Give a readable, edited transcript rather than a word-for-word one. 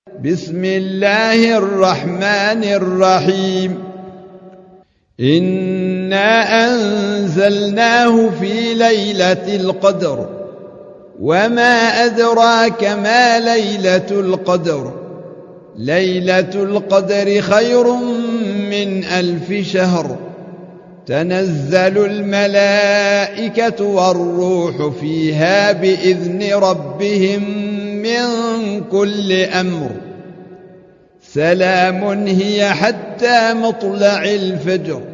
بسم الله الرحمن الرحيم إنا أنزلناه في ليلة القدر وما أدراك ما ليلة القدر ليلة القدر خير من 1000 شهر تنزل الملائكة والروح فيها بإذن ربهم من كل أمر سلام هي حتى مطلع الفجر